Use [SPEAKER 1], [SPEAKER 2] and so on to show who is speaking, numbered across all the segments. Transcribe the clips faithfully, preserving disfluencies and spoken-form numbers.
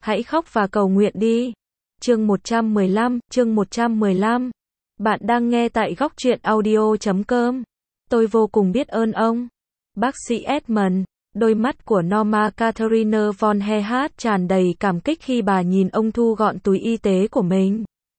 [SPEAKER 1] Hãy khóc và cầu nguyện đi. Chương một trăm mười lăm, chương một trăm mười lăm. Bạn đang nghe tại góc truyện audio chấm com. Tôi vô cùng biết ơn ông. Bác sĩ Edmund. Đôi mắt của Norma Katharina von Erhard tràn đầy cảm kích khi bà nhìn ông thu gọn túi y tế của mình.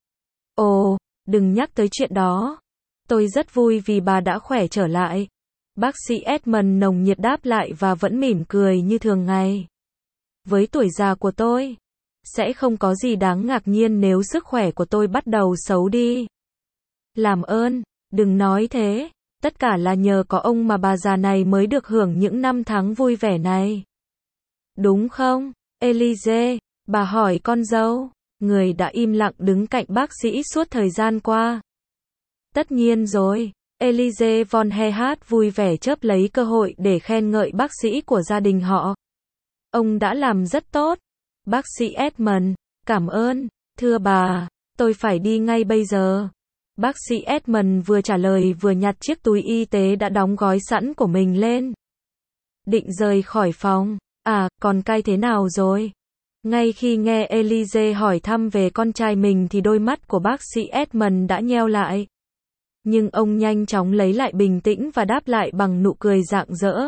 [SPEAKER 1] Ồ, đừng nhắc tới chuyện đó. Tôi rất vui vì bà đã khỏe trở lại. Bác sĩ Edmund nồng nhiệt đáp lại và vẫn mỉm cười như thường ngày. Với tuổi già của tôi, sẽ không có gì đáng ngạc nhiên nếu sức khỏe của tôi bắt đầu xấu đi. Làm ơn, đừng nói thế. Tất cả là nhờ có ông mà bà già này mới được hưởng những năm tháng vui vẻ này. Đúng không, Elise? Bà hỏi con dâu, người đã im lặng đứng cạnh bác sĩ suốt thời gian qua. Tất nhiên rồi. Elise von Erhard vui vẻ chớp lấy cơ hội để khen ngợi bác sĩ của gia đình họ. Ông đã làm rất tốt. Bác sĩ Edmund, cảm ơn. Thưa bà, tôi phải đi ngay bây giờ. Bác sĩ Edmund vừa trả lời vừa nhặt chiếc túi y tế đã đóng gói sẵn của mình lên. Định rời khỏi phòng. À, con cai thế nào rồi? Ngay khi nghe Elise hỏi thăm về con trai mình thì đôi mắt của bác sĩ Edmund đã nheo lại. Nhưng ông nhanh chóng lấy lại bình tĩnh và đáp lại bằng nụ cười rạng rỡ.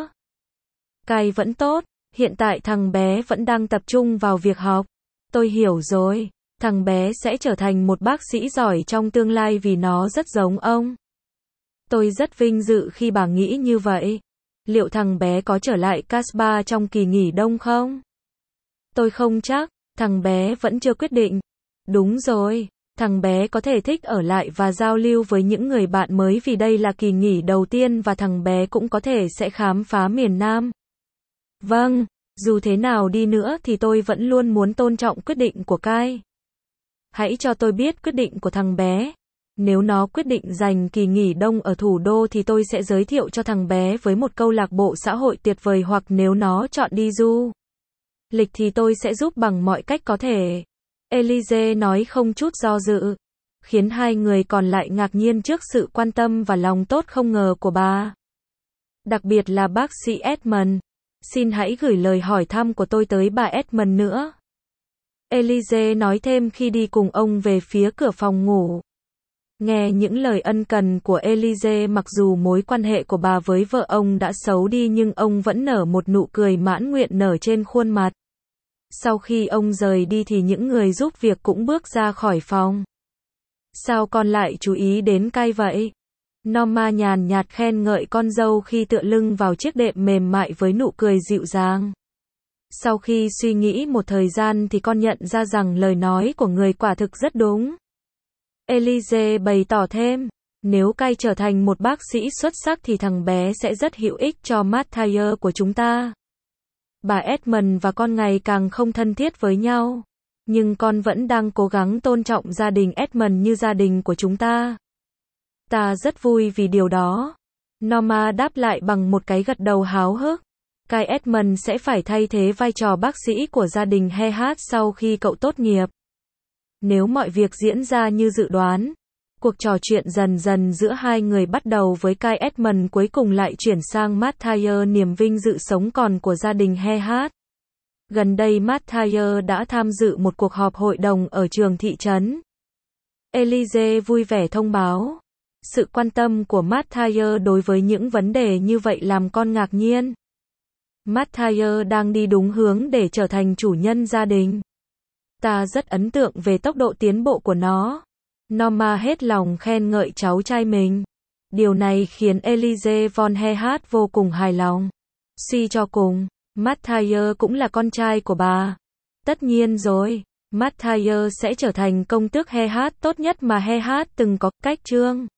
[SPEAKER 1] Cai vẫn tốt, hiện tại thằng bé vẫn đang tập trung vào việc học. Tôi hiểu rồi, thằng bé sẽ trở thành một bác sĩ giỏi trong tương lai vì nó rất giống ông. Tôi rất vinh dự khi bà nghĩ như vậy. Liệu thằng bé có trở lại Casbah trong kỳ nghỉ đông không? Tôi không chắc, thằng bé vẫn chưa quyết định. Đúng rồi. Thằng bé có thể thích ở lại và giao lưu với những người bạn mới vì đây là kỳ nghỉ đầu tiên và thằng bé cũng có thể sẽ khám phá miền Nam. Vâng, dù thế nào đi nữa thì tôi vẫn luôn muốn tôn trọng quyết định của Kai. Hãy cho tôi biết quyết định của thằng bé. Nếu nó quyết định dành kỳ nghỉ đông ở thủ đô thì tôi sẽ giới thiệu cho thằng bé với một câu lạc bộ xã hội tuyệt vời, hoặc nếu nó chọn đi du lịch thì tôi sẽ giúp bằng mọi cách có thể. Elise nói không chút do dự, khiến hai người còn lại ngạc nhiên trước sự quan tâm và lòng tốt không ngờ của bà. Đặc biệt là bác sĩ Edmund. Xin hãy gửi lời hỏi thăm của tôi tới bà Edmund nữa. Elise nói thêm khi đi cùng ông về phía cửa phòng ngủ. Nghe những lời ân cần của Elise, mặc dù mối quan hệ của bà với vợ ông đã xấu đi nhưng ông vẫn nở một nụ cười mãn nguyện nở trên khuôn mặt. Sau khi ông rời đi thì những người giúp việc cũng bước ra khỏi phòng. Sao con lại chú ý đến Kai vậy? Norma nhàn nhạt khen ngợi con dâu khi tựa lưng vào chiếc đệm mềm mại với nụ cười dịu dàng. Sau khi suy nghĩ một thời gian thì con nhận ra rằng lời nói của người quả thực rất đúng. Elise bày tỏ thêm, nếu Kai trở thành một bác sĩ xuất sắc thì thằng bé sẽ rất hữu ích cho Mathieu của chúng ta. Bà Edmund và con ngày càng không thân thiết với nhau, nhưng con vẫn đang cố gắng tôn trọng gia đình Edmund như gia đình của chúng ta. Ta rất vui vì điều đó. Norma đáp lại bằng một cái gật đầu háo hức. Kai Edmund sẽ phải thay thế vai trò bác sĩ của gia đình Erhard sau khi cậu tốt nghiệp. Nếu mọi việc diễn ra như dự đoán, cuộc trò chuyện dần dần giữa hai người bắt đầu với Kai Edmund cuối cùng lại chuyển sang Mathieu, niềm vinh dự sống còn của gia đình Erhard. Gần đây Mathieu đã tham dự một cuộc họp hội đồng ở trường thị trấn. Elise vui vẻ thông báo. Sự quan tâm của Mathieu đối với những vấn đề như vậy làm con ngạc nhiên. Mathieu đang đi đúng hướng để trở thành chủ nhân gia đình. Ta rất ấn tượng về tốc độ tiến bộ của nó. Norma hết lòng khen ngợi cháu trai mình. Điều này khiến Elise von Erhard vô cùng hài lòng. Suy cho cùng, Mathieu cũng là con trai của bà. Tất nhiên rồi, Mathieu sẽ trở thành công tước Erhard tốt nhất mà Erhard từng có. Cách chương